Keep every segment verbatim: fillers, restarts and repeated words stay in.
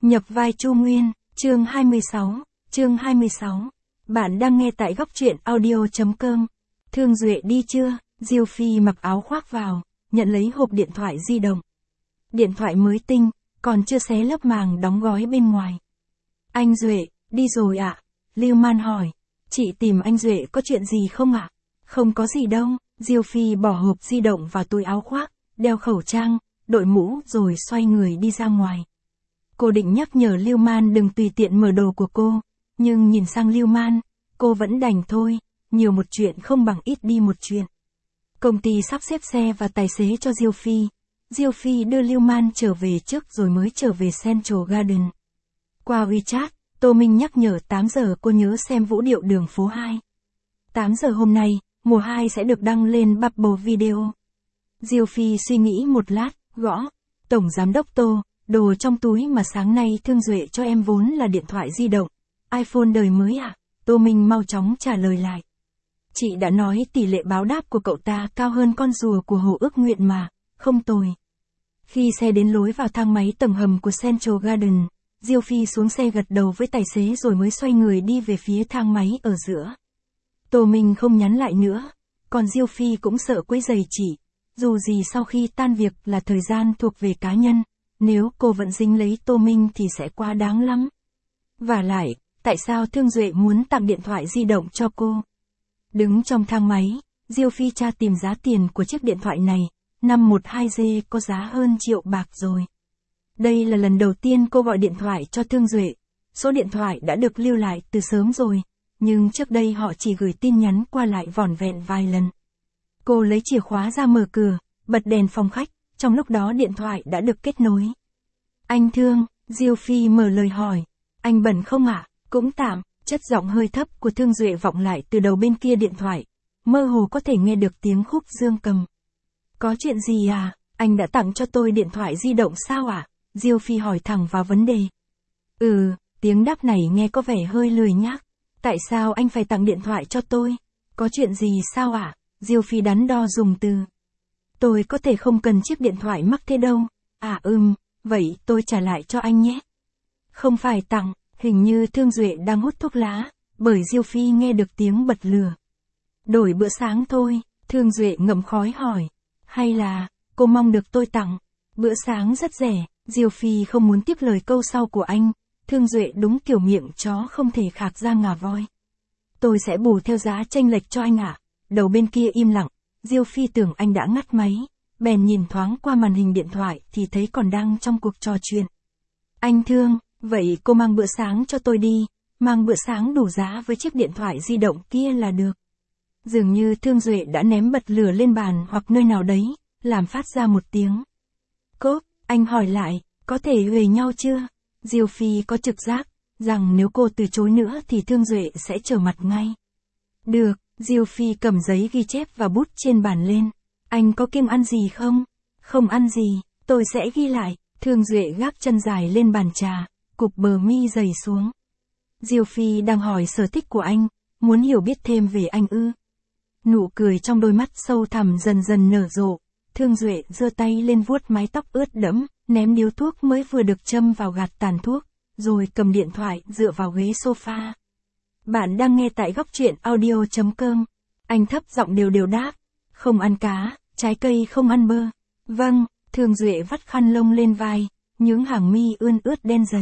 Nhập vai Chu Nguyên, chương hai mươi sáu, chương hai mươi sáu. Bạn đang nghe tại góc truyện audio chấm com. Thương Duệ đi chưa? Diêu Phi mặc áo khoác vào, nhận lấy hộp điện thoại di động. Điện thoại mới tinh, còn chưa xé lớp màng đóng gói bên ngoài. Anh Duệ, đi rồi ạ? À? Lưu Man hỏi. Chị tìm anh Duệ có chuyện gì không ạ? À? Không có gì đâu. Diêu Phi bỏ hộp di động vào túi áo khoác, đeo khẩu trang, đội mũ rồi xoay người đi ra ngoài. Cô định nhắc nhở Lưu Man đừng tùy tiện mở đồ của cô, nhưng nhìn sang Lưu Man, cô vẫn đành thôi, nhiều một chuyện không bằng ít đi một chuyện. Công ty sắp xếp xe và tài xế cho Diêu Phi. Diêu Phi đưa Lưu Man trở về trước rồi mới trở về Central Garden. Qua WeChat, Tô Minh nhắc nhở tám giờ cô nhớ xem vũ điệu đường phố hai. tám giờ hôm nay, mùa hai sẽ được đăng lên Bubble Video. Diêu Phi suy nghĩ một lát, gõ. Tổng giám đốc Tô, đồ trong túi mà sáng nay Thương Duệ cho em vốn là điện thoại di động. iPhone đời mới à? Tô Minh mau chóng trả lời lại. Chị đã nói tỷ lệ báo đáp của cậu ta cao hơn con rùa của Hồ Ước Nguyện mà, không tồi. Khi xe đến lối vào thang máy tầng hầm của Central Garden, Diêu Phi xuống xe gật đầu với tài xế rồi mới xoay người đi về phía thang máy ở giữa. Tô Minh không nhắn lại nữa, còn Diêu Phi cũng sợ quấy rầy chị. Dù gì sau khi tan việc là thời gian thuộc về cá nhân, nếu cô vẫn dính lấy Tô Minh thì sẽ quá đáng lắm. Vả lại, tại sao Thương Duệ muốn tặng điện thoại di động cho cô? Đứng trong thang máy, Diêu Phi tra tìm giá tiền của chiếc điện thoại này, năm một hai G có giá hơn triệu bạc rồi. Đây là lần đầu tiên cô gọi điện thoại cho Thương Duệ, số điện thoại đã được lưu lại từ sớm rồi, nhưng trước đây họ chỉ gửi tin nhắn qua lại vỏn vẹn vài lần. Cô lấy chìa khóa ra mở cửa, bật đèn phòng khách, trong lúc đó điện thoại đã được kết nối. Anh Thương, Diêu Phi mở lời hỏi. Anh bận không ạ? À? Cũng tạm, chất giọng hơi thấp của Thương Duệ vọng lại từ đầu bên kia điện thoại. Mơ hồ có thể nghe được tiếng khúc dương cầm. Có chuyện gì à? Anh đã tặng cho tôi điện thoại di động sao ạ? À? Diêu Phi hỏi thẳng vào vấn đề. Ừ, tiếng đáp này nghe có vẻ hơi lười nhác. Tại sao anh phải tặng điện thoại cho tôi? Có chuyện gì sao ạ? À? Diêu Phi đắn đo dùng từ. Tôi có thể không cần chiếc điện thoại mắc thế đâu. À ừm, vậy tôi trả lại cho anh nhé. Không phải tặng, hình như Thương Duệ đang hút thuốc lá, bởi Diêu Phi nghe được tiếng bật lửa. Đổi bữa sáng thôi, Thương Duệ ngậm khói hỏi. Hay là, cô mong được tôi tặng? Bữa sáng rất rẻ, Diêu Phi không muốn tiếp lời câu sau của anh. Thương Duệ đúng kiểu miệng chó không thể khạc ra ngà voi. Tôi sẽ bù theo giá chênh lệch cho anh ạ. À? Đầu bên kia im lặng, Diêu Phi tưởng anh đã ngắt máy, bèn nhìn thoáng qua màn hình điện thoại thì thấy còn đang trong cuộc trò chuyện. Anh Thương, vậy cô mang bữa sáng cho tôi đi, mang bữa sáng đủ giá với chiếc điện thoại di động kia là được. Dường như Thương Duệ đã ném bật lửa lên bàn hoặc nơi nào đấy, làm phát ra một tiếng. Cốp, anh hỏi lại, có thể huề nhau chưa? Diêu Phi có trực giác, rằng nếu cô từ chối nữa thì Thương Duệ sẽ trở mặt ngay. Được, Diêu Phi cầm giấy ghi chép và bút trên bàn lên. Anh có kiêng ăn gì không? Không ăn gì, tôi sẽ ghi lại. Thương Duệ gác chân dài lên bàn trà, cụp bờ mi dày xuống. Diêu Phi đang hỏi sở thích của anh, muốn hiểu biết thêm về anh ư. Nụ cười trong đôi mắt sâu thẳm dần dần nở rộ. Thương Duệ giơ tay lên vuốt mái tóc ướt đẫm, ném điếu thuốc mới vừa được châm vào gạt tàn thuốc, rồi cầm điện thoại dựa vào ghế sofa. Bạn đang nghe tại góc truyện audio chấm com. Anh thấp giọng đều đều đáp. Không ăn cá, trái cây không ăn bơ. Vâng, Thương Duệ vắt khăn lông lên vai, những hàng mi ươn ướt đen dày.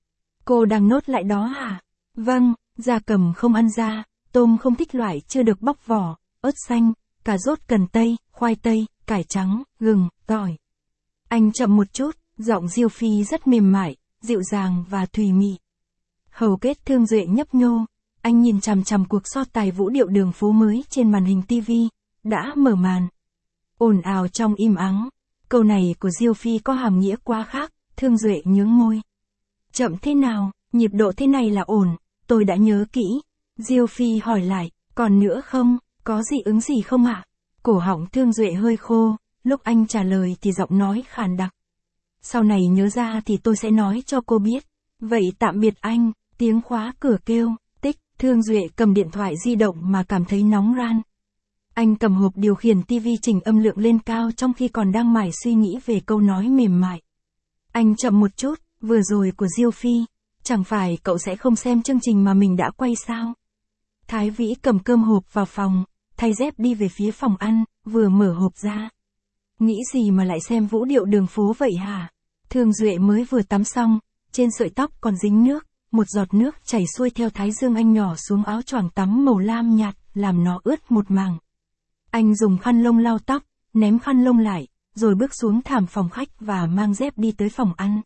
Cô đang nốt lại đó hả? Vâng, gia cầm không ăn da, tôm không thích loại chưa được bóc vỏ, ớt xanh, cà rốt cần tây, khoai tây, cải trắng, gừng, tỏi. Anh chậm một chút, giọng Diêu Phi rất mềm mại, dịu dàng và thùy mị. Hầu kết Thương Duệ nhấp nhô. Anh nhìn chằm chằm cuộc so tài vũ điệu đường phố mới trên màn hình ti vi, đã mở màn. Ồn ào trong im ắng, câu này của Diêu Phi có hàm nghĩa quá khác, Thương Duệ nhướng môi. Chậm thế nào, nhịp độ thế này là ổn, tôi đã nhớ kỹ. Diêu Phi hỏi lại, còn nữa không, có dị ứng gì không ạ? À? Cổ họng Thương Duệ hơi khô, lúc anh trả lời thì giọng nói khàn đặc. Sau này nhớ ra thì tôi sẽ nói cho cô biết. Vậy tạm biệt anh, tiếng khóa cửa kêu. Thương Duệ cầm điện thoại di động mà cảm thấy nóng ran. Anh cầm hộp điều khiển ti vi chỉnh âm lượng lên cao trong khi còn đang mải suy nghĩ về câu nói mềm mại. Anh chậm một chút, Vừa rồi của Diêu Phi, chẳng phải cậu sẽ không xem chương trình mà mình đã quay sao? Thái Vĩ cầm cơm hộp vào phòng, thay dép đi về phía phòng ăn, vừa mở hộp ra. Nghĩ gì mà lại xem vũ điệu đường phố vậy hả? Thương Duệ mới vừa tắm xong, trên sợi tóc còn dính nước, một giọt nước chảy xuôi theo thái dương anh nhỏ xuống áo choàng tắm màu lam nhạt, làm nó ướt một mảng. Anh dùng khăn lông lau tóc, ném khăn lông lại, rồi bước xuống thảm phòng khách và mang dép đi tới phòng ăn.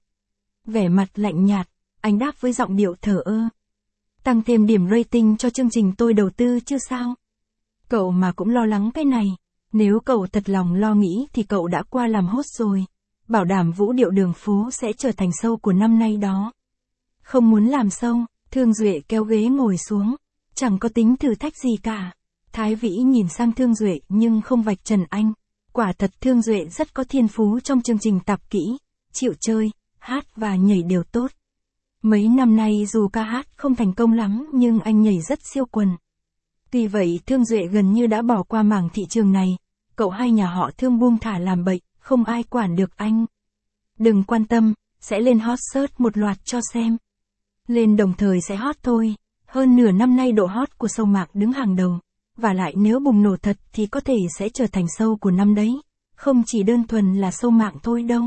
Vẻ mặt lạnh nhạt, anh đáp với giọng điệu thờ ơ. Tăng thêm điểm rating cho chương trình tôi đầu tư chứ sao? Cậu mà cũng lo lắng cái này. Nếu cậu thật lòng lo nghĩ thì cậu đã qua làm host rồi. Bảo đảm vũ điệu đường phố sẽ trở thành show của năm nay đó. Không muốn làm show, Thương Duệ kéo ghế ngồi xuống. Chẳng có tính thử thách gì cả. Thái Vĩ nhìn sang Thương Duệ nhưng không vạch trần anh. Quả thật Thương Duệ rất có thiên phú trong chương trình tạp kỹ, chịu chơi, hát và nhảy đều tốt. Mấy năm nay dù ca hát không thành công lắm nhưng anh nhảy rất siêu quần. Tuy vậy Thương Duệ gần như đã bỏ qua mảng thị trường này, cậu hai nhà họ Thương buông thả làm bậy, không ai quản được anh. Đừng quan tâm, sẽ lên hot search một loạt cho xem. Lên đồng thời sẽ hot thôi, hơn nửa năm nay độ hot của show mạc đứng hàng đầu. Và lại nếu bùng nổ thật thì có thể sẽ trở thành show của năm đấy, không chỉ đơn thuần là show mạng thôi đâu.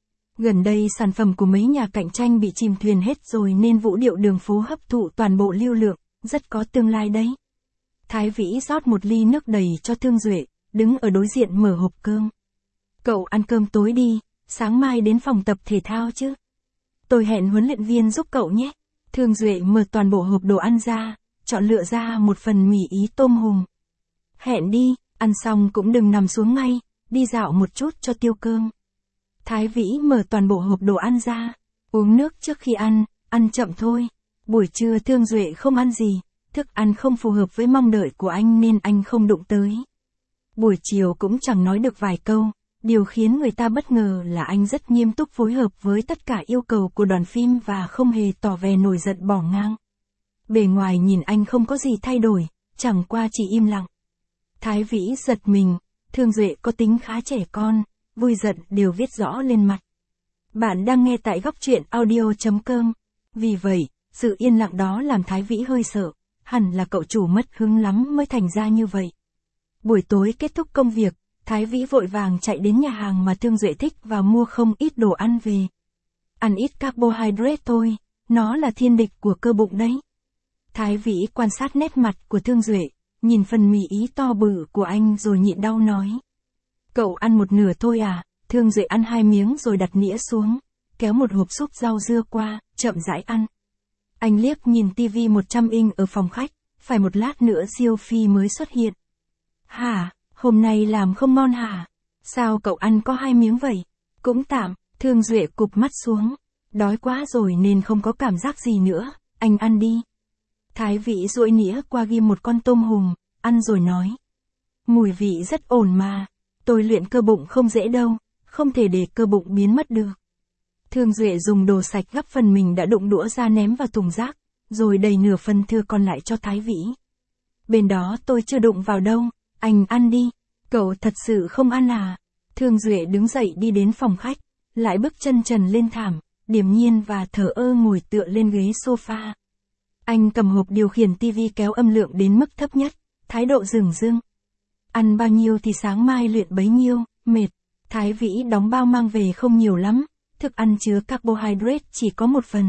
Gần đây sản phẩm của mấy nhà cạnh tranh bị chìm thuyền hết rồi nên vũ điệu đường phố hấp thụ toàn bộ lưu lượng, rất có tương lai đấy. Thái Vĩ rót một ly nước đầy cho Thương Duệ, đứng ở đối diện mở hộp cơm. Cậu ăn cơm tối đi, sáng mai đến phòng tập thể thao chứ. Tôi hẹn huấn luyện viên giúp cậu nhé. Thương Duệ mở toàn bộ hộp đồ ăn ra, chọn lựa ra một phần mì ý tôm hùm. Hẹn đi, ăn xong cũng đừng nằm xuống ngay, đi dạo một chút cho tiêu cơm. Thái Vĩ mở toàn bộ hộp đồ ăn ra, uống nước trước khi ăn, ăn chậm thôi. Buổi trưa Thương Duệ không ăn gì, thức ăn không phù hợp với mong đợi của anh nên anh không đụng tới. Buổi chiều cũng chẳng nói được vài câu, điều khiến người ta bất ngờ là anh rất nghiêm túc phối hợp với tất cả yêu cầu của đoàn phim và không hề tỏ vẻ nổi giận bỏ ngang. Bề ngoài nhìn anh không có gì thay đổi, chẳng qua chỉ im lặng. Thái Vĩ giật mình, Thương Duệ có tính khá trẻ con, vui giận đều viết rõ lên mặt. Bạn đang nghe tại góc truyện audio chấm com. Vì vậy, sự yên lặng đó làm Thái Vĩ hơi sợ, hẳn là cậu chủ mất hứng lắm mới thành ra như vậy. Buổi tối kết thúc công việc, Thái Vĩ vội vàng chạy đến nhà hàng mà Thương Duệ thích và mua không ít đồ ăn về. Ăn ít carbohydrate thôi, nó là thiên địch của cơ bụng đấy. Thái Vĩ quan sát nét mặt của Thương Duệ, nhìn phần mì ý to bự của anh rồi nhịn đau nói. Cậu ăn một nửa thôi à? Thương Duệ ăn hai miếng rồi đặt nĩa xuống, kéo một hộp súp rau dưa qua, chậm rãi ăn. Anh liếc nhìn tivi một trăm inch ở phòng khách, phải một lát nữa Diêu Phi mới xuất hiện. Hả, hôm nay làm không ngon hả? Sao cậu ăn có hai miếng vậy? Cũng tạm, Thương Duệ cụp mắt xuống. Đói quá rồi nên không có cảm giác gì nữa, anh ăn đi. Thái Vĩ duỗi nĩa qua ghim một con tôm hùm, ăn rồi nói. Mùi vị rất ổn mà, tôi luyện cơ bụng không dễ đâu, không thể để cơ bụng biến mất được. Thương Duệ dùng đồ sạch gắp phần mình đã đụng đũa ra ném vào thùng rác, rồi đầy nửa phần thừa còn lại cho Thái Vĩ. Bên đó tôi chưa đụng vào đâu, anh ăn đi, cậu thật sự không ăn à? Thương Duệ đứng dậy đi đến phòng khách, lại bước chân trần lên thảm, điềm nhiên và thờ ơ ngồi tựa lên ghế sofa. Anh cầm hộp điều khiển tivi kéo âm lượng đến mức thấp nhất, thái độ dửng dưng. Ăn bao nhiêu thì sáng mai luyện bấy nhiêu, mệt. Thái Vĩ đóng bao mang về không nhiều lắm, thức ăn chứa carbohydrate chỉ có một phần.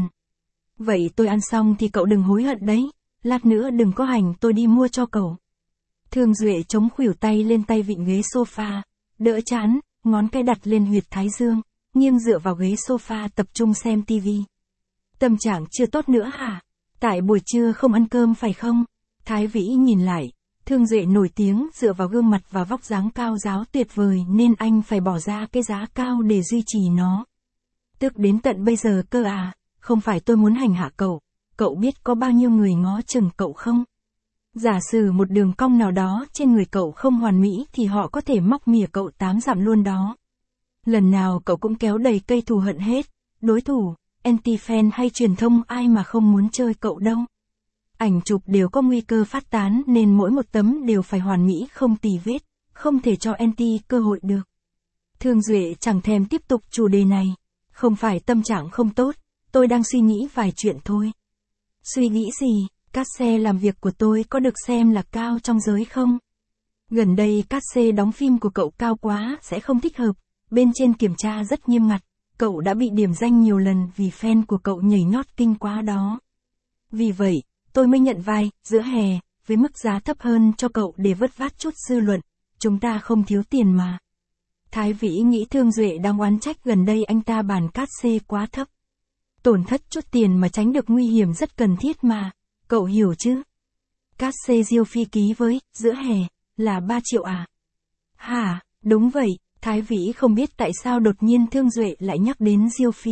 Vậy tôi ăn xong thì cậu đừng hối hận đấy, lát nữa đừng có hành tôi đi mua cho cậu. Thương Duệ chống khuỷu tay lên tay vịn ghế sofa, đỡ chán, ngón cái đặt lên huyệt thái dương, nghiêng dựa vào ghế sofa tập trung xem tivi. Tâm trạng chưa tốt nữa hả? Tại buổi trưa không ăn cơm phải không? Thái Vĩ nhìn lại, Thương Duệ nổi tiếng dựa vào gương mặt và vóc dáng cao ráo tuyệt vời nên anh phải bỏ ra cái giá cao để duy trì nó. Tức đến tận bây giờ cơ à, không phải tôi muốn hành hạ cậu, cậu biết có bao nhiêu người ngó chừng cậu không? Giả sử một đường cong nào đó trên người cậu không hoàn mỹ thì họ có thể móc mỉa cậu tám dặm luôn đó. Lần nào cậu cũng kéo đầy cây thù hận hết, đối thủ, anti-fan hay truyền thông ai mà không muốn chơi cậu đâu. Ảnh chụp đều có nguy cơ phát tán nên mỗi một tấm đều phải hoàn mỹ không tì vết, không thể cho anti cơ hội được. Thương Duệ chẳng thèm tiếp tục chủ đề này, không phải tâm trạng không tốt, tôi đang suy nghĩ vài chuyện thôi. Suy nghĩ gì? Cát xe làm việc của tôi có được xem là cao trong giới không? Gần đây cát xê đóng phim của cậu cao quá sẽ không thích hợp, bên trên kiểm tra rất nghiêm ngặt, cậu đã bị điểm danh nhiều lần vì fan của cậu nhảy nhót kinh quá đó. Vì vậy, tôi mới nhận vai, giữa hè, với mức giá thấp hơn cho cậu để vớt vát chút dư luận, chúng ta không thiếu tiền mà. Thái Vĩ nghĩ Thương Duệ đang oán trách gần đây anh ta bàn cát xê quá thấp. Tổn thất chút tiền mà tránh được nguy hiểm rất cần thiết mà, cậu hiểu chứ? Cát xê Diêu Phi ký với, giữa hè, là ba triệu à? Hả, đúng vậy, Thái Vĩ không biết tại sao đột nhiên Thương Duệ lại nhắc đến Diêu Phi.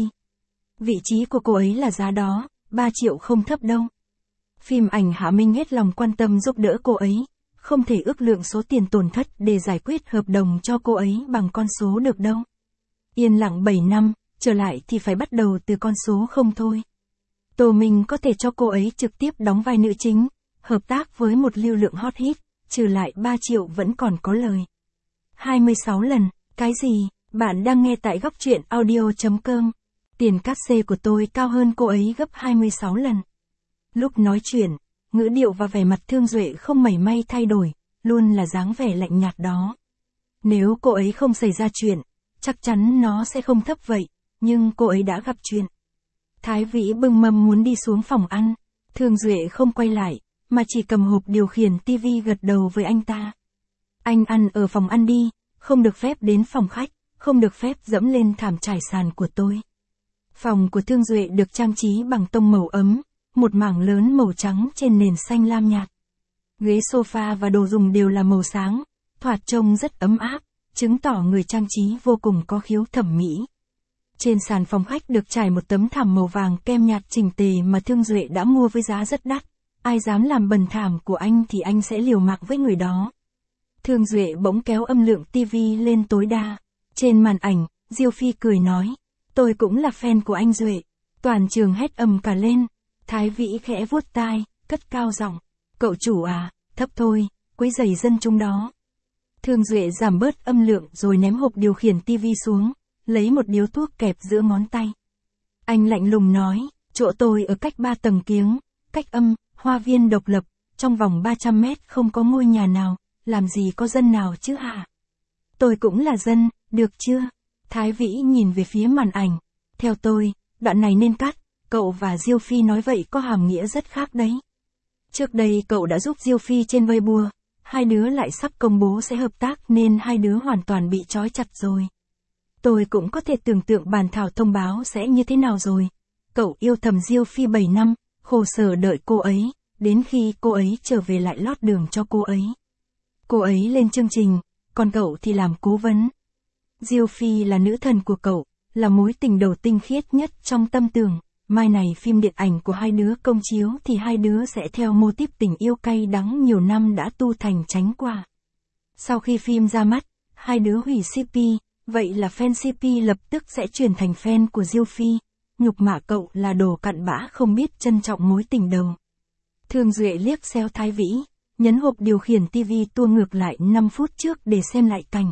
Vị trí của cô ấy là giá đó, ba triệu không thấp đâu. Phim ảnh Hạ Minh hết lòng quan tâm giúp đỡ cô ấy, không thể ước lượng số tiền tổn thất để giải quyết hợp đồng cho cô ấy bằng con số được đâu. Yên lặng bảy năm, trở lại thì phải bắt đầu từ con số không thôi. Tô Minh có thể cho cô ấy trực tiếp đóng vai nữ chính, hợp tác với một lưu lượng hot hit, trừ lại ba triệu vẫn còn có lời. hai mươi sáu lần, cái gì? Bạn đang nghe tại góc truyện audio chấm com. Tiền cát xê của tôi cao hơn cô ấy gấp hai mươi sáu lần. Lúc nói chuyện, ngữ điệu và vẻ mặt Thương Duệ không mảy may thay đổi, luôn là dáng vẻ lạnh nhạt đó. Nếu cô ấy không xảy ra chuyện, chắc chắn nó sẽ không thấp vậy, nhưng cô ấy đã gặp chuyện. Thái Vĩ bưng mâm muốn đi xuống phòng ăn, Thương Duệ không quay lại, mà chỉ cầm hộp điều khiển tivi gật đầu với anh ta. Anh ăn ở phòng ăn đi, không được phép đến phòng khách, không được phép dẫm lên thảm trải sàn của tôi. Phòng của Thương Duệ được trang trí bằng tông màu ấm, một mảng lớn màu trắng trên nền xanh lam nhạt. Ghế sofa và đồ dùng đều là màu sáng, thoạt trông rất ấm áp, chứng tỏ người trang trí vô cùng có khiếu thẩm mỹ. Trên sàn phòng khách được trải một tấm thảm màu vàng kem nhạt chỉnh tề mà Thương Duệ đã mua với giá rất đắt. Ai dám làm bẩn thảm của anh thì anh sẽ liều mạng với người đó. Thương Duệ bỗng kéo âm lượng tivi lên tối đa. Trên màn ảnh, Diêu Phi cười nói, tôi cũng là fan của anh Duệ. Toàn trường hét ầm cả lên. Thái Vĩ khẽ vuốt tai, cất cao giọng, cậu chủ à, thấp thôi, quấy rầy dân chúng đó. Thương Duệ giảm bớt âm lượng rồi ném hộp điều khiển tivi xuống, lấy một điếu thuốc kẹp giữa ngón tay. Anh lạnh lùng nói, chỗ tôi ở cách ba tầng kiếng, cách âm, hoa viên độc lập, trong vòng ba trăm mét không có ngôi nhà nào, làm gì có dân nào chứ hả? Tôi cũng là dân, được chưa? Thái Vĩ nhìn về phía màn ảnh, theo tôi, đoạn này nên cắt, cậu và Diêu Phi nói vậy có hàm nghĩa rất khác đấy. Trước đây cậu đã giúp Diêu Phi trên Weibo, hai đứa lại sắp công bố sẽ hợp tác nên hai đứa hoàn toàn bị trói chặt rồi. Tôi cũng có thể tưởng tượng bản thảo thông báo sẽ như thế nào rồi. Cậu yêu thầm Diêu Phi bảy năm, khổ sở đợi cô ấy, đến khi cô ấy trở về lại lót đường cho cô ấy. Cô ấy lên chương trình, còn cậu thì làm cố vấn. Diêu Phi là nữ thần của cậu, là mối tình đầu tinh khiết nhất trong tâm tưởng. Mai này phim điện ảnh của hai đứa công chiếu thì hai đứa sẽ theo mô típ tình yêu cay đắng nhiều năm đã tu thành tránh quả. Sau khi phim ra mắt, hai đứa hủy xê pê, vậy là fan xê pê lập tức sẽ chuyển thành fan của Diêu Phi. Nhục mạ cậu là đồ cặn bã không biết trân trọng mối tình đầu. Thương Duệ liếc xéo Thái Vĩ, nhấn hộp điều khiển tivi tua ngược lại năm phút trước để xem lại cảnh.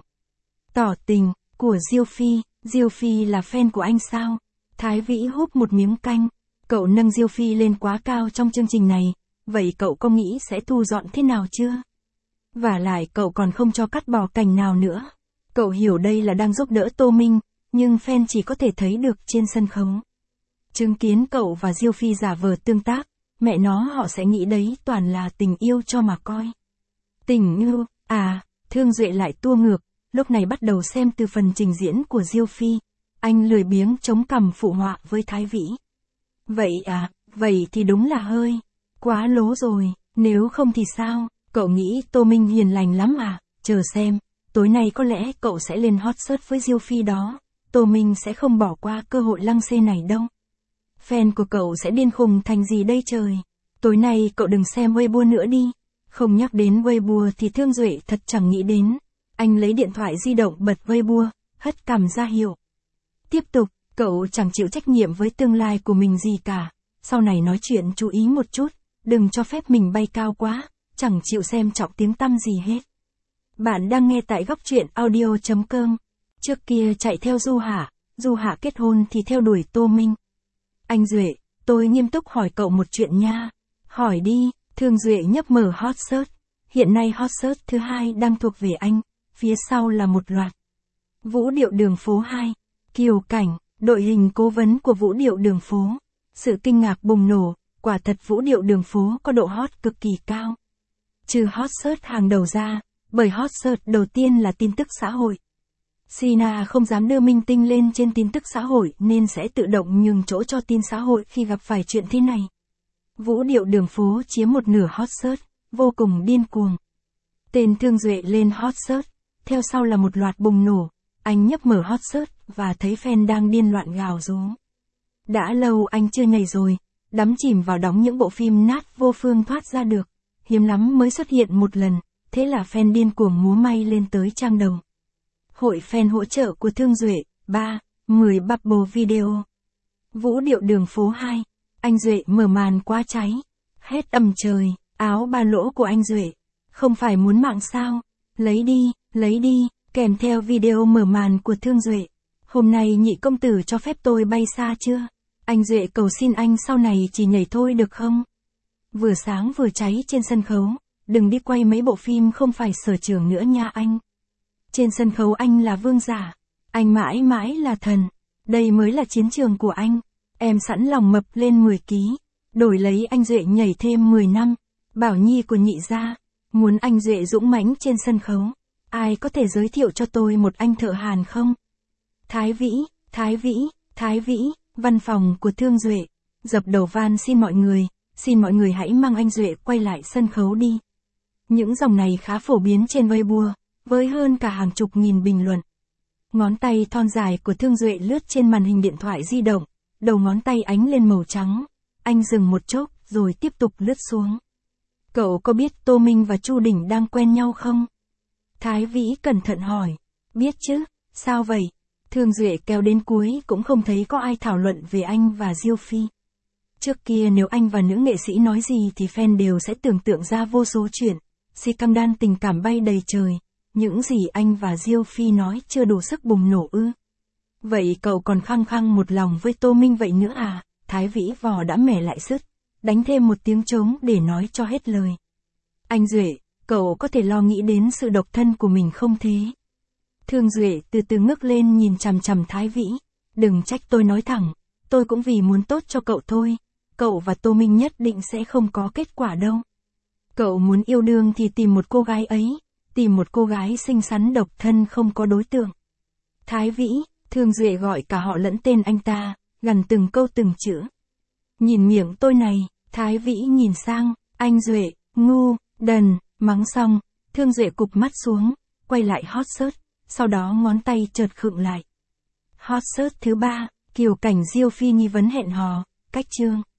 Tỏ tình, của Diêu Phi, Diêu Phi là fan của anh sao? Thái Vĩ húp một miếng canh, cậu nâng Diêu Phi lên quá cao trong chương trình này, vậy cậu có nghĩ sẽ thu dọn thế nào chưa? Vả lại cậu còn không cho cắt bỏ cảnh nào nữa. Cậu hiểu đây là đang giúp đỡ Tô Minh, nhưng fan chỉ có thể thấy được trên sân khấu. Chứng kiến cậu và Diêu Phi giả vờ tương tác, mẹ nó họ sẽ nghĩ đấy toàn là tình yêu cho mà coi. Tình yêu, à, Thương Duệ lại tua ngược, lúc này bắt đầu xem từ phần trình diễn của Diêu Phi. Anh lười biếng chống cằm phụ họa với Thái Vĩ. Vậy à, vậy thì đúng là hơi quá lố rồi, nếu không thì sao, cậu nghĩ Tô Minh hiền lành lắm à, chờ xem, tối nay có lẽ cậu sẽ lên hot search với Diêu Phi đó, Tô Minh sẽ không bỏ qua cơ hội lăng xê này đâu. Fan của cậu sẽ điên khùng thành gì đây trời, tối nay cậu đừng xem Weibo nữa đi, không nhắc đến Weibo thì Thương Duệ thật chẳng nghĩ đến. Anh lấy điện thoại di động bật Weibo, hất cằm ra hiệu. Tiếp tục, cậu chẳng chịu trách nhiệm với tương lai của mình gì cả, sau này nói chuyện chú ý một chút, đừng cho phép mình bay cao quá, chẳng chịu xem trọng tiếng tăm gì hết. Bạn đang nghe tại góc truyện audio chấm com. Trước kia chạy theo Du Hạ, Du Hạ kết hôn thì theo đuổi Tô Minh. Anh Duệ, tôi nghiêm túc hỏi cậu một chuyện nha. Hỏi đi, Thương Duệ nhấp mở hot search. Hiện nay hot search thứ hai đang thuộc về anh, phía sau là một loạt. Vũ điệu đường phố hai, Kiều Cảnh, đội hình cố vấn của Vũ điệu đường phố. Sự kinh ngạc bùng nổ, quả thật Vũ điệu đường phố có độ hot cực kỳ cao. Trừ hot search hàng đầu ra, bởi hot search đầu tiên là tin tức xã hội. Sina không dám đưa minh tinh lên trên tin tức xã hội nên sẽ tự động nhường chỗ cho tin xã hội khi gặp phải chuyện thế này. Vũ điệu đường phố chiếm một nửa hot search, vô cùng điên cuồng. Tên Thương Duệ lên hot search, theo sau là một loạt bùng nổ, anh nhấp mở hot search và thấy fan đang điên loạn gào rú. Đã lâu anh chưa nhảy rồi, đắm chìm vào đóng những bộ phim nát vô phương thoát ra được, hiếm lắm mới xuất hiện một lần, thế là fan điên cuồng múa may lên tới trang đầu. Hội fan hỗ trợ của Thương Duệ, ba, mười Bubble Video. Vũ điệu đường phố hai, anh Duệ mở màn quá cháy. Hết ầm trời, áo ba lỗ của anh Duệ. Không phải muốn mạng sao? Lấy đi, lấy đi, kèm theo video mở màn của Thương Duệ. Hôm nay nhị công tử cho phép tôi bay xa chưa? Anh Duệ cầu xin anh sau này chỉ nhảy thôi được không? Vừa sáng vừa cháy trên sân khấu, đừng đi quay mấy bộ phim không phải sở trường nữa nha anh. Trên sân khấu anh là vương giả, anh mãi mãi là thần, đây mới là chiến trường của anh. Em sẵn lòng mập lên mười ki lô gam, đổi lấy anh Duệ nhảy thêm mười năm, bảo nhi của nhị gia, muốn anh Duệ dũng mãnh trên sân khấu. Ai có thể giới thiệu cho tôi một anh thợ hàn không? Thái Vĩ, Thái Vĩ, Thái Vĩ, văn phòng của Thương Duệ, dập đầu van xin mọi người, xin mọi người hãy mang anh Duệ quay lại sân khấu đi. Những dòng này khá phổ biến trên Weibo, với hơn cả hàng chục nghìn bình luận. Ngón tay thon dài của Thương Duệ lướt trên màn hình điện thoại di động, đầu ngón tay ánh lên màu trắng. Anh dừng một chốc, rồi tiếp tục lướt xuống. Cậu có biết Tô Minh và Chu Đỉnh đang quen nhau không? Thái Vĩ cẩn thận hỏi. Biết chứ, sao vậy? Thương Duệ kéo đến cuối cũng không thấy có ai thảo luận về anh và Diêu Phi. Trước kia nếu anh và nữ nghệ sĩ nói gì thì fan đều sẽ tưởng tượng ra vô số chuyện. Scandal tình cảm bay đầy trời. Những gì anh và Diêu Phi nói chưa đủ sức bùng nổ ư? Vậy cậu còn khăng khăng một lòng với Tô Minh vậy nữa à? Thái Vĩ vò đã mẻ lại sứt, đánh thêm một tiếng trống để nói cho hết lời. Anh Duệ, cậu có thể lo nghĩ đến sự độc thân của mình không thế? Thương Duệ từ từ ngước lên nhìn chằm chằm Thái Vĩ. Đừng trách tôi nói thẳng, tôi cũng vì muốn tốt cho cậu thôi. Cậu và Tô Minh nhất định sẽ không có kết quả đâu. Cậu muốn yêu đương thì tìm một cô gái ấy, tìm một cô gái xinh xắn độc thân không có đối tượng. Thái Vĩ, Thương Duệ gọi cả họ lẫn tên anh ta, gằn từng câu từng chữ. Nhìn miệng tôi này, Thái Vĩ nhìn sang, anh Duệ, ngu, đần, mắng xong, Thương Duệ cụp mắt xuống, quay lại hot search, sau đó ngón tay chợt khựng lại. Hot search thứ ba, Kiều Cảnh Diêu Phi nghi vấn hẹn hò, cách chương.